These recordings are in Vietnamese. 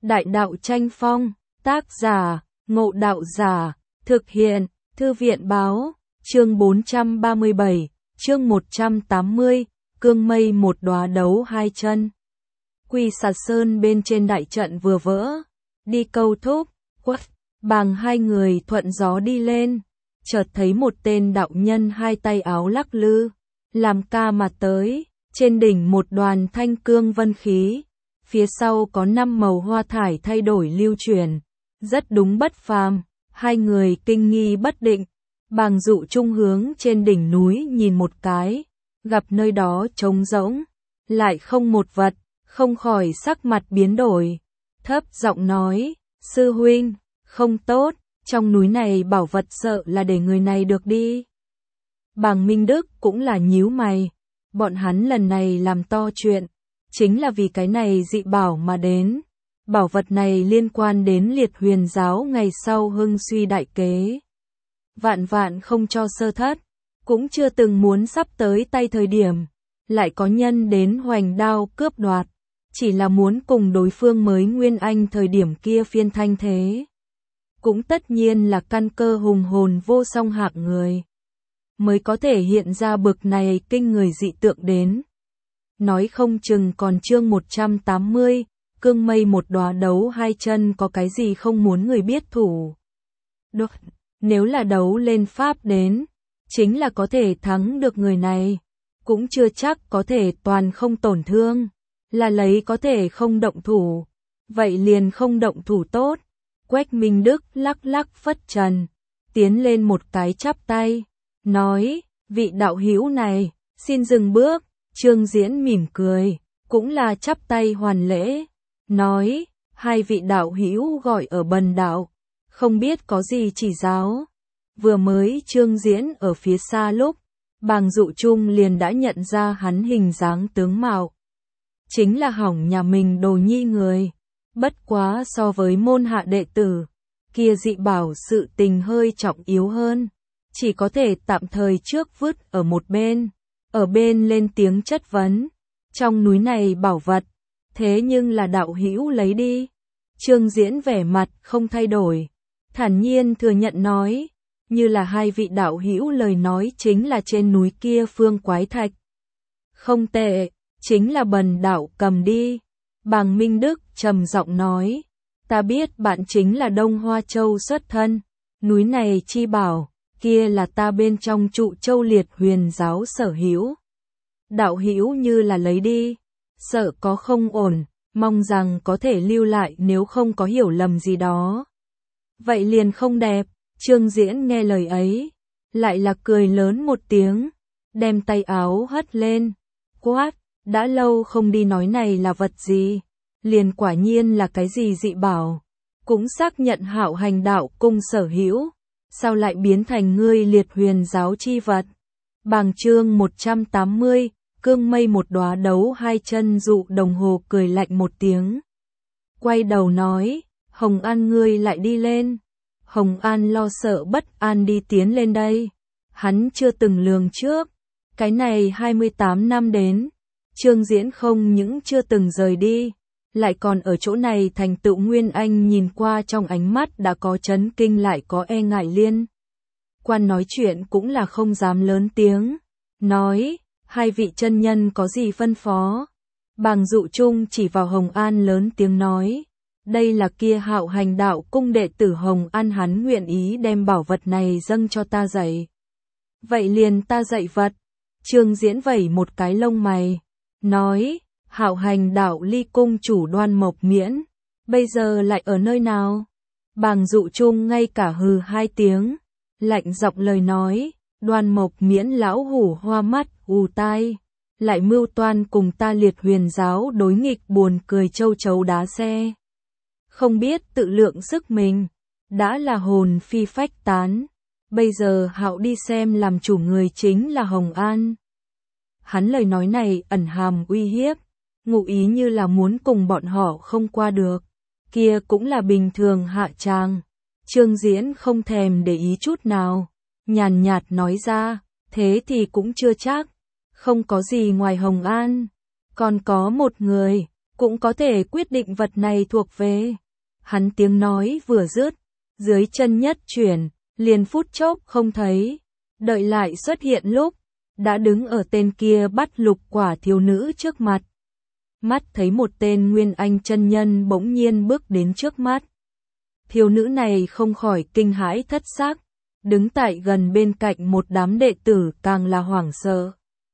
Đại đạo tranh phong, tác giả, Ngộ Đạo Giả, thực hiện, Thư viện báo, chương 437, chương 180, cương mây một đóa đấu hai chân. Quỳ Sạt Sơn bên trên đại trận vừa vỡ, đi câu thúc, quất, bàng hai người thuận gió đi lên, chợt thấy một tên đạo nhân hai tay áo lắc lư, làm ca mà tới, trên đỉnh một đoàn thanh cương vân khí, phía sau có 5 màu hoa thải thay đổi lưu truyền, rất đúng bất phàm, hai người kinh nghi bất định, bàng dụ trung hướng trên đỉnh núi nhìn một cái, gặp nơi đó trống rỗng, lại không một vật, không khỏi sắc mặt biến đổi, thấp giọng nói, sư huynh, không tốt, trong núi này bảo vật sợ là để người này được đi. Bàng Minh Đức cũng là nhíu mày, bọn hắn lần này làm to chuyện, chính là vì cái này dị bảo mà đến. Bảo vật này liên quan đến Liệt Huyền giáo ngày sau hưng suy đại kế. Vạn vạn không cho sơ thất, cũng chưa từng muốn sắp tới tay thời điểm, lại có nhân đến hoành đao cướp đoạt, chỉ là muốn cùng đối phương mới Nguyên Anh thời điểm kia phiên thanh thế. Cũng tất nhiên là căn cơ hùng hồn vô song hạng người, mới có thể hiện ra bực này kinh người dị tượng đến. Nói không chừng còn chương 180, cương mây một đóa đấu hai chân có cái gì không muốn người biết thủ. Được, nếu là đấu lên pháp đến, chính là có thể thắng được người này, cũng chưa chắc có thể toàn không tổn thương, là lấy có thể không động thủ, vậy liền không động thủ tốt. Quách Minh Đức lắc lắc phất trần, tiến lên một cái chắp tay, nói, vị đạo hữu này, xin dừng bước. Trương Diễn mỉm cười, cũng là chắp tay hoàn lễ, nói, hai vị đạo hữu gọi ở Bần đạo, không biết có gì chỉ giáo. Vừa mới Trương Diễn ở phía xa lúc, bàng dụ trung liền đã nhận ra hắn hình dáng tướng mạo. Chính là hỏng nhà mình đồ nhi người, bất quá so với môn hạ đệ tử, kia dị bảo sự tình hơi trọng yếu hơn, chỉ có thể tạm thời trước vứt ở một bên. Ở bên lên tiếng chất vấn, trong núi này bảo vật, thế nhưng là đạo hữu lấy đi. Trương Diễn vẻ mặt không thay đổi, thản nhiên thừa nhận nói, như là hai vị đạo hữu lời nói chính là trên núi kia phương quái thạch. Không tệ, chính là Bần đạo cầm đi. Bàng Minh Đức trầm giọng nói, ta biết bạn chính là Đông Hoa Châu xuất thân, núi này chi bảo. Kia là ta bên trong trụ châu Liệt Huyền giáo sở hữu. Đạo hữu như là lấy đi, sợ có không ổn, mong rằng có thể lưu lại nếu không có hiểu lầm gì đó. Vậy liền không đẹp, Trương Diễn nghe lời ấy, lại là cười lớn một tiếng, đem tay áo hất lên, quát, đã lâu không đi nói này là vật gì, liền quả nhiên là cái gì dị bảo, cũng xác nhận Hạo Hành đạo cung sở hữu. Sao lại biến thành ngươi Liệt Huyền giáo chi vật? Bàng chương 180, cương mây một đóa đấu hai chân dụ đồng hồ cười lạnh một tiếng. Quay đầu nói, Hồng An ngươi lại đi lên. Hồng An lo sợ bất an đi tiến lên đây. Hắn chưa từng lường trước. Cái này 28 năm đến. Trương Diễn không những chưa từng rời đi. Lại còn ở chỗ này thành tựu Nguyên Anh nhìn qua trong ánh mắt đã có chấn kinh lại có e ngại liên. Quan nói chuyện cũng là không dám lớn tiếng. Nói, hai vị chân nhân có gì phân phó? Bàng dụ trung chỉ vào Hồng An lớn tiếng nói. Đây là kia Hạo Hành đạo cung đệ tử Hồng An hắn nguyện ý đem bảo vật này dâng cho ta dạy. Vậy liền ta dạy vật. Trương Diễn vẩy một cái lông mày. Nói. Hạo Hành đạo ly cung chủ Đoan Mộc Miễn, bây giờ lại ở nơi nào? Bàng dụ trung ngay cả hừ hai tiếng, lạnh giọng lời nói, Đoan Mộc Miễn lão hủ hoa mắt, ù tai, lại mưu toan cùng ta Liệt Huyền giáo đối nghịch buồn cười châu chấu đá xe. Không biết tự lượng sức mình, đã là hồn phi phách tán, bây giờ Hạo đi xem làm chủ người chính là Hồng An. Hắn lời nói này ẩn hàm uy hiếp. Ngụ ý như là muốn cùng bọn họ không qua được, kia cũng là bình thường hạ tràng. Trương Diễn không thèm để ý chút nào, nhàn nhạt nói ra, thế thì cũng chưa chắc, không có gì ngoài Hồng An, còn có một người, cũng có thể quyết định vật này thuộc về. Hắn tiếng nói vừa dứt, dưới chân nhất chuyển, liền phút chốc không thấy, đợi lại xuất hiện lúc, đã đứng ở tên kia bắt lục quả thiếu nữ trước mặt. Mắt thấy một tên Nguyên Anh chân nhân bỗng nhiên bước đến trước mắt. Thiếu nữ này không khỏi kinh hãi thất xác, đứng tại gần bên cạnh một đám đệ tử càng là hoảng sợ.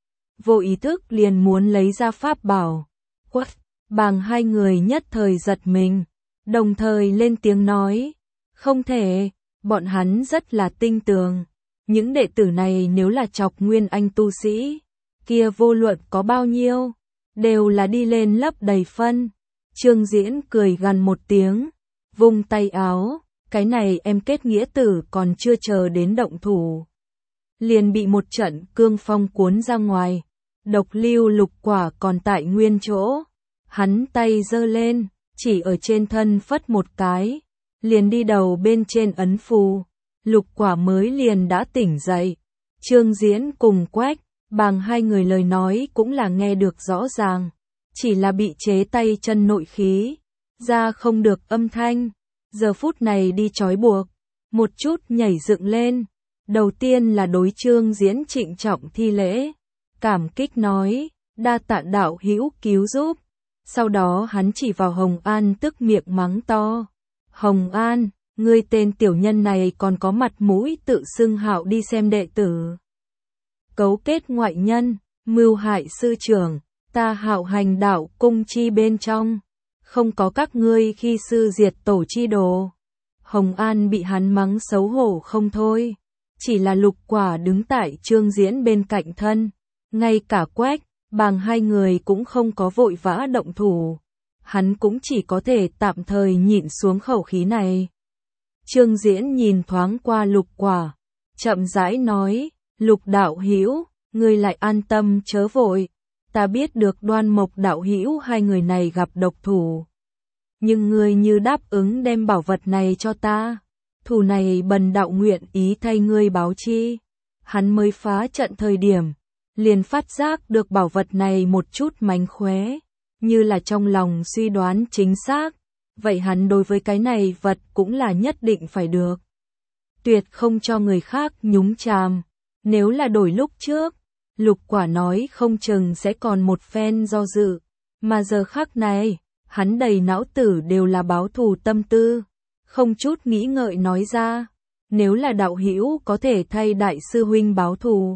Vô ý thức liền muốn lấy ra pháp bảo. Quất, bàng hai người nhất thời giật mình, đồng thời lên tiếng nói, không thể, bọn hắn rất là tinh tường. Những đệ tử này nếu là chọc Nguyên Anh tu sĩ, kia vô luận có bao nhiêu, đều là đi lên lấp đầy phân. Trương Diễn cười gằn một tiếng, vung tay áo, cái này em kết nghĩa tử còn chưa chờ đến động thủ. Liền bị một trận cương phong cuốn ra ngoài, độc lưu lục quả còn tại nguyên chỗ. Hắn tay giơ lên, chỉ ở trên thân phất một cái, liền đi đầu bên trên ấn phù. Lục quả mới liền đã tỉnh dậy. Trương Diễn cùng Quách, Bàng hai người lời nói cũng là nghe được rõ ràng, chỉ là bị chế tay chân nội khí, ra không được âm thanh. Giờ phút này đi trói buộc, một chút nhảy dựng lên. Đầu tiên là đối Trương Diễn trịnh trọng thi lễ, cảm kích nói, đa tạ đạo hữu cứu giúp. Sau đó hắn chỉ vào Hồng An tức miệng mắng to, Hồng An, ngươi tên tiểu nhân này còn có mặt mũi tự xưng hạo đi xem đệ tử. Cấu kết ngoại nhân, mưu hại sư trưởng, ta Hạo Hành đạo cung chi bên trong, không có các ngươi khi sư diệt tổ chi đồ. Hồng An bị hắn mắng xấu hổ không thôi, chỉ là lục quả đứng tại Trương Diễn bên cạnh thân, ngay cả Quách, Bàng hai người cũng không có vội vã động thủ, hắn cũng chỉ có thể tạm thời nhịn xuống khẩu khí này. Trương Diễn nhìn thoáng qua lục quả, chậm rãi nói, lục đạo hữu, ngươi lại an tâm chớ vội, ta biết được Đoan Mộc đạo hữu hai người này gặp độc thủ. Nhưng ngươi như đáp ứng đem bảo vật này cho ta, thù này bần đạo nguyện ý thay ngươi báo chi. Hắn mới phá trận thời điểm, liền phát giác được bảo vật này một chút mánh khóe, như là trong lòng suy đoán chính xác. Vậy hắn đối với cái này vật cũng là nhất định phải được. Tuyệt không cho người khác nhúng chàm. Nếu là đổi lúc trước, lục quả nói không chừng sẽ còn một phen do dự. Mà giờ khắc này, hắn đầy não tử đều là báo thù tâm tư. Không chút nghĩ ngợi nói ra, nếu là đạo hữu có thể thay đại sư huynh báo thù,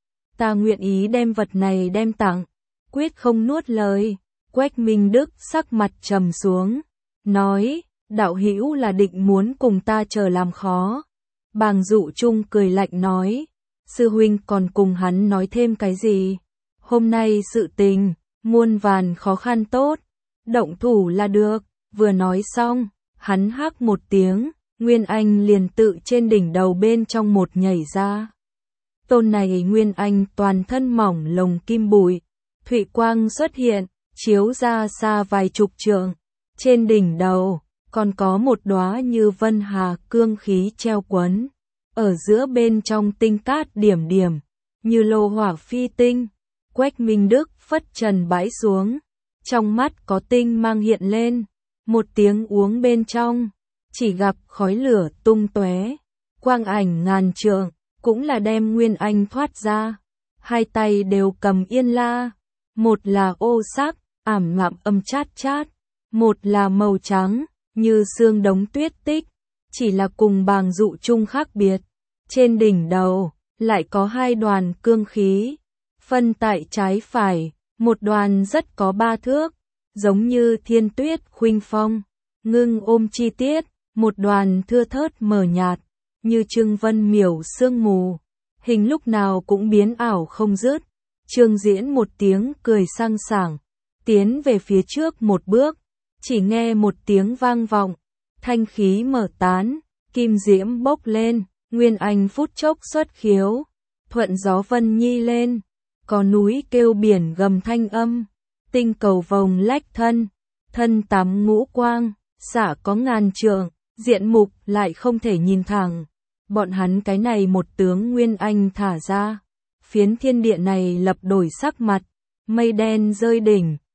ta nguyện ý đem vật này đem tặng, quyết không nuốt lời. Quách Minh Đức sắc mặt trầm xuống, nói, đạo hữu là định muốn cùng ta chờ làm khó. Bàng Dụ Trung cười lạnh nói, sư huynh còn cùng hắn nói thêm cái gì? Hôm nay sự tình, muôn vàn khó khăn tốt, động thủ là được. Vừa nói xong, hắn hắc một tiếng, Nguyên Anh liền tự trên đỉnh đầu bên trong một nhảy ra. Tôn này Nguyên Anh toàn thân mỏng lồng kim bụi, thụy quang xuất hiện, chiếu ra xa vài chục trượng. Trên đỉnh đầu, còn có một đóa như vân hà cương khí treo quấn. Ở giữa bên trong tinh cát điểm điểm, như lô hỏa phi tinh. Quách Minh Đức phất trần bãi xuống, trong mắt có tinh mang hiện lên. Một tiếng uống bên trong, chỉ gặp khói lửa tung tóe, quang ảnh ngàn trượng, cũng là đem Nguyên Anh thoát ra. Hai tay đều cầm yên la, một là ô sắc, ảm đạm âm chát chát, một là màu trắng, như xương đống tuyết tích, chỉ là cùng Bàng Dụ Trung khác biệt. Trên đỉnh đầu, lại có hai đoàn cương khí, phân tại trái phải, một đoàn rất có 3 thước, giống như thiên tuyết khuynh phong, ngưng ôm chi tiết, một đoàn thưa thớt mờ nhạt, như trưng vân miểu sương mù, hình lúc nào cũng biến ảo không dứt. Trương Diễn một tiếng cười sang sảng, tiến về phía trước một bước, chỉ nghe một tiếng vang vọng, thanh khí mở tán, kim diễm bốc lên, Nguyên Anh phút chốc xuất khiếu, thuận gió vân nhi lên, có núi kêu biển gầm thanh âm, tinh cầu vòng lách thân, thân tắm ngũ quang, xả có ngàn trượng, diện mục lại không thể nhìn thẳng. Bọn hắn cái này một tướng Nguyên Anh thả ra, phiến thiên địa này lập đổi sắc mặt, mây đen rơi đỉnh,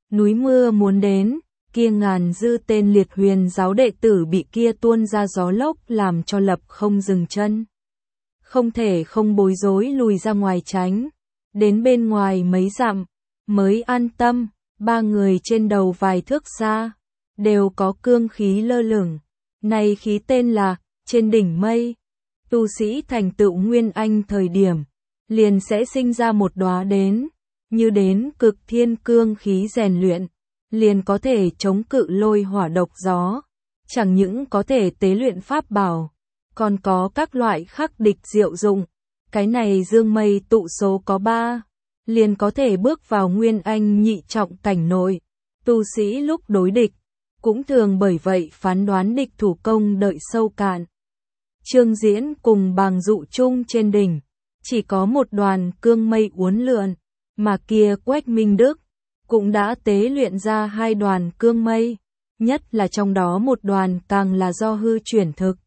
Núi mưa muốn đến, kia ngàn dư tên liệt huyền giáo đệ tử bị kia tuôn ra gió lốc làm cho lập không dừng chân. Không thể không bối rối lùi ra ngoài tránh, đến bên ngoài mấy dặm, mới an tâm, ba người trên đầu vài thước xa, đều có cương khí lơ lửng, này khí tên là, trên đỉnh mây. Tu sĩ thành tựu nguyên anh thời điểm, liền sẽ sinh ra một đóa đến, như đến cực thiên cương khí rèn luyện, liền có thể chống cự lôi hỏa độc gió, chẳng những có thể tế luyện pháp bảo, còn có các loại khắc địch diệu dụng. Cái này dương mây tụ số có 3, liền có thể bước vào nguyên anh nhị trọng cảnh nội. Tu sĩ lúc đối địch, cũng thường bởi vậy phán đoán địch thủ công đợi sâu cạn. Trương Diễn cùng Bàng Dụ chung trên đỉnh, chỉ có một đoàn cương mây uốn lượn, mà kia Quách Minh Đức cũng đã tế luyện ra 2 đoàn cương mây, nhất là trong đó một đoàn càng là do hư chuyển thực.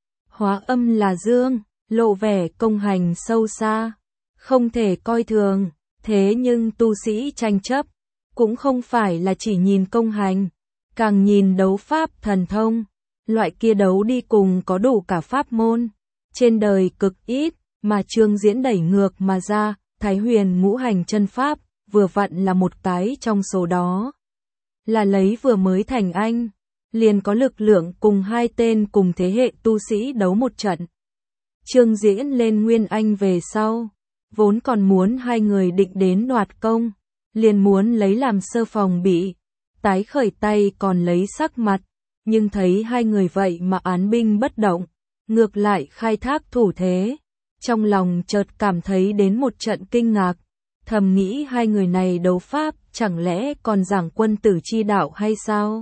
Hóa âm là dương, lộ vẻ công hành sâu xa, không thể coi thường, thế nhưng tu sĩ tranh chấp, cũng không phải là chỉ nhìn công hành, càng nhìn đấu pháp thần thông, loại kia đấu đi cùng có đủ cả pháp môn, trên đời cực ít, mà Trương Diễn đẩy ngược mà ra, Thái Huyền ngũ hành chân pháp, vừa vặn là một cái trong số đó. Là lấy vừa mới thành anh, liền có lực lượng cùng 2 tên cùng thế hệ tu sĩ đấu một trận. Trương Diễn lên nguyên anh về sau, vốn còn muốn 2 người định đến đoạt công, liền muốn lấy làm sơ phòng bị, tái khởi tay còn lấy sắc mặt, nhưng thấy 2 người vậy mà án binh bất động, ngược lại khai thác thủ thế. Trong lòng chợt cảm thấy đến một trận kinh ngạc, thầm nghĩ 2 người này đấu pháp chẳng lẽ còn giảng quân tử chi đạo hay sao?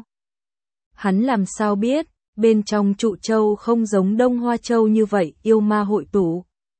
Hắn làm sao biết, bên trong Trụ Châu không giống Đông Hoa Châu như vậy yêu ma hội tụ.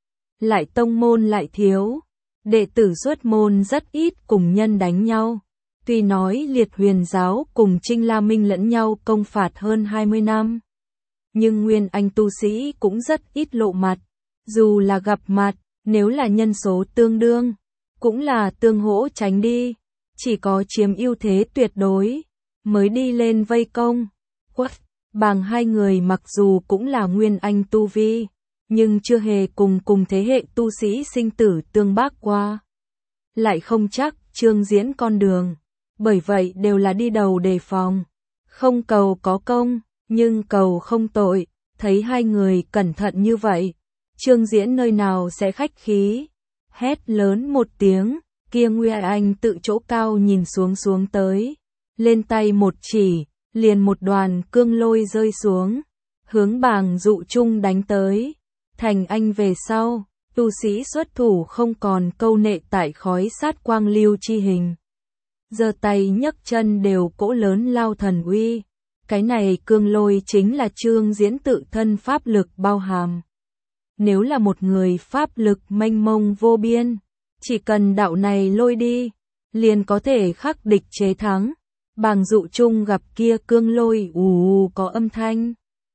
Lại tông môn lại thiếu, đệ tử xuất môn rất ít cùng nhân đánh nhau. Tuy nói Liệt Huyền giáo cùng Trinh La Minh lẫn nhau công phạt hơn 20 năm, nhưng nguyên anh tu sĩ cũng rất ít lộ mặt. Dù là gặp mặt, nếu là nhân số tương đương, cũng là tương hỗ tránh đi, chỉ có chiếm ưu thế tuyệt đối, mới đi lên vây công. Quất, Bàng 2 người mặc dù cũng là nguyên anh tu vi, nhưng chưa hề cùng thế hệ tu sĩ sinh tử tương bác qua. Lại không chắc Trương Diễn con đường, bởi vậy đều là đi đầu đề phòng, không cầu có công, nhưng cầu không tội. Thấy 2 người cẩn thận như vậy, Trương Diễn nơi nào sẽ khách khí, hét lớn một tiếng, kia Nguyên Anh tự chỗ cao nhìn xuống tới, lên tay một chỉ, liền một đoàn cương lôi rơi xuống, hướng Bàng Dụ chung đánh tới. Thành anh về sau, tu sĩ xuất thủ không còn câu nệ tại khói sát quang lưu chi hình, giơ tay nhấc chân đều cỗ lớn lao thần uy. Cái này cương lôi chính là Trương Diễn tự thân pháp lực bao hàm. Nếu là một người pháp lực mênh mông vô biên, chỉ cần đạo này lôi đi, liền có thể khắc địch chế thắng. Bàng Dụ chung gặp kia cương lôi ù có âm thanh,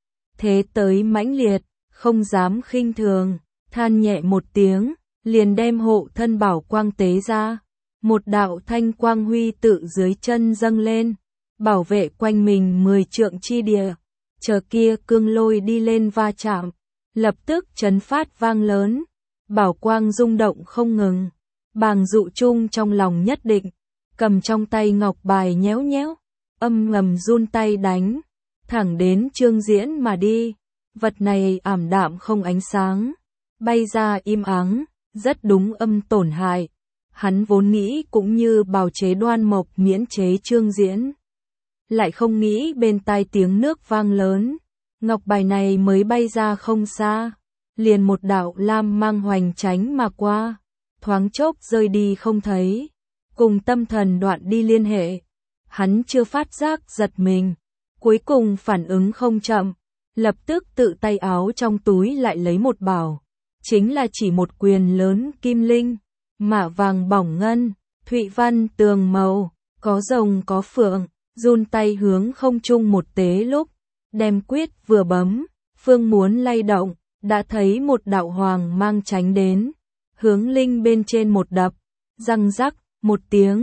thế tới mãnh liệt, không dám khinh thường, than nhẹ một tiếng, liền đem hộ thân bảo quang tế ra. Một đạo thanh quang huy tự dưới chân dâng lên, bảo vệ quanh mình 10 trượng chi địa, chờ kia cương lôi đi lên va chạm, lập tức chấn phát vang lớn, bảo quang rung động không ngừng. Bàng Dụ chung trong lòng nhất định, cầm trong tay ngọc bài nhéo nhéo, âm ngầm run tay đánh, thẳng đến Trương Diễn mà đi. Vật này ảm đạm không ánh sáng, bay ra im ắng, rất đúng âm tổn hại. Hắn vốn nghĩ cũng như bào chế Đoan Mộc miễn chế Trương Diễn, lại không nghĩ bên tai tiếng nước vang lớn, ngọc bài này mới bay ra không xa, liền một đạo lam mang hoành tránh mà qua, thoáng chốc rơi đi không thấy, cùng tâm thần đoạn đi liên hệ. Hắn chưa phát giác giật mình, cuối cùng phản ứng không chậm, lập tức tự tay áo trong túi lại lấy một bảo, chính là chỉ một quyền lớn kim linh, mạ vàng bỏng ngân, thụy văn tường màu, có rồng có phượng, run tay hướng không trung một tế lúc, đem quyết vừa bấm, phương muốn lay động, đã thấy một đạo hoàng mang tránh đến, hướng linh bên trên một đập, răng rắc, một tiếng,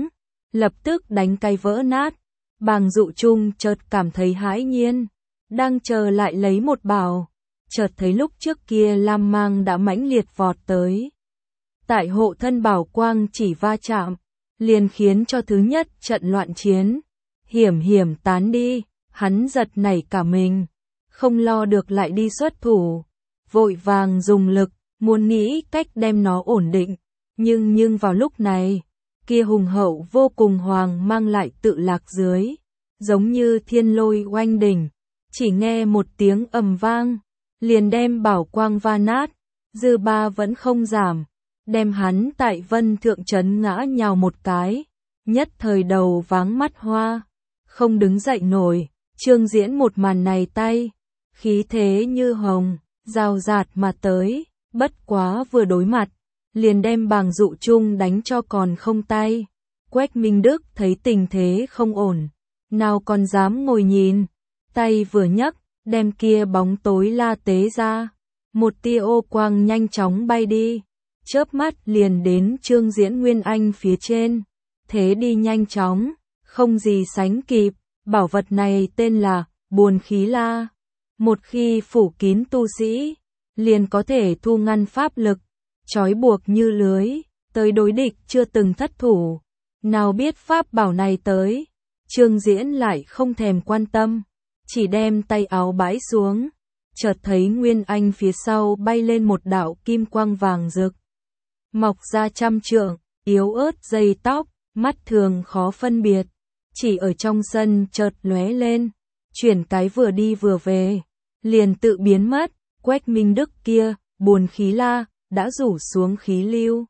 lập tức đánh cái vỡ nát. Bàng Dụ Trung chợt cảm thấy hãi nhiên, đang chờ lại lấy một bảo, chợt thấy lúc trước kia lam mang đã mãnh liệt vọt tới. Tại hộ thân bảo quang chỉ va chạm, liền khiến cho thứ nhất trận loạn chiến hiểm hiểm tán đi, hắn giật nảy cả mình, không lo được lại đi xuất thủ, vội vàng dùng lực, muốn nghĩ cách đem nó ổn định, nhưng vào lúc này, kia hùng hậu vô cùng hoàng mang lại tự lạc dưới, giống như thiên lôi oanh đỉnh, chỉ nghe một tiếng ầm vang, liền đem bảo quang va nát, dư ba vẫn không giảm, đem hắn tại vân thượng trấn ngã nhào một cái, nhất thời đầu váng mắt hoa, không đứng dậy nổi. Trương Diễn một màn này tay, khí thế như hồng, rào rạt mà tới, bất quá vừa đối mặt, liền đem Bàng Dụ Trung đánh cho còn không tay. Quách Minh Đức thấy tình thế không ổn, nào còn dám ngồi nhìn, tay vừa nhấc, đem kia bóng tối la tế ra, một tia ô quang nhanh chóng bay đi, chớp mắt liền đến Trương Diễn Nguyên Anh phía trên, thế đi nhanh chóng, không gì sánh kịp. Bảo vật này tên là Buồn Khí La, một khi phủ kín tu sĩ, liền có thể thu ngăn pháp lực, trói buộc như lưới, tới đối địch chưa từng thất thủ. Nào biết pháp bảo này tới, Trương Diễn lại không thèm quan tâm, chỉ đem tay áo bãi xuống, chợt thấy Nguyên Anh phía sau bay lên một đạo kim quang vàng rực, mọc ra trăm trượng, yếu ớt dây tóc, mắt thường khó phân biệt. Chỉ ở trong sân chợt lóe lên, chuyển cái vừa đi vừa về, liền tự biến mất. Quách Minh Đức kia, Buồn Khí La, đã rủ xuống khí lưu,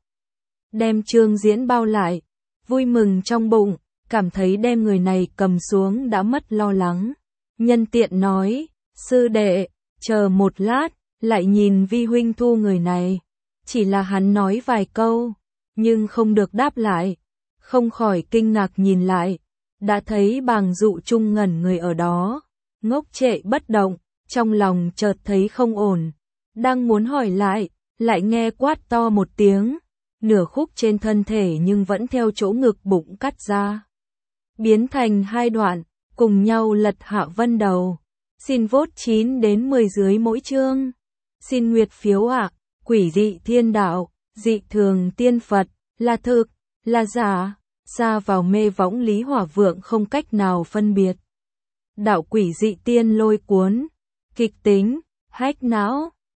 đem Trương Diễn bao lại, vui mừng trong bụng, cảm thấy đem người này cầm xuống đã mất lo lắng. Nhân tiện nói, sư đệ, chờ một lát, lại nhìn vi huynh thu người này. Chỉ là hắn nói vài câu, nhưng không được đáp lại, không khỏi kinh ngạc nhìn lại. Đã thấy Bàng Dụ Trung ngẩn người ở đó, ngốc trệ bất động, trong lòng chợt thấy không ổn, đang muốn hỏi lại nghe quát to một tiếng, nửa khúc trên thân thể nhưng vẫn theo chỗ ngực bụng cắt ra, biến thành hai đoạn, cùng nhau lật hạ vân đầu. Xin vote 9 đến 10 dưới mỗi chương. Xin nguyệt phiếu ạ. Quỷ dị thiên đạo, dị thường tiên Phật, là thực, là giả. Xa vào mê võng Lý Hỏa Vượng không cách nào phân biệt. Đạo quỷ dị tiên lôi cuốn, kịch tính, hách não.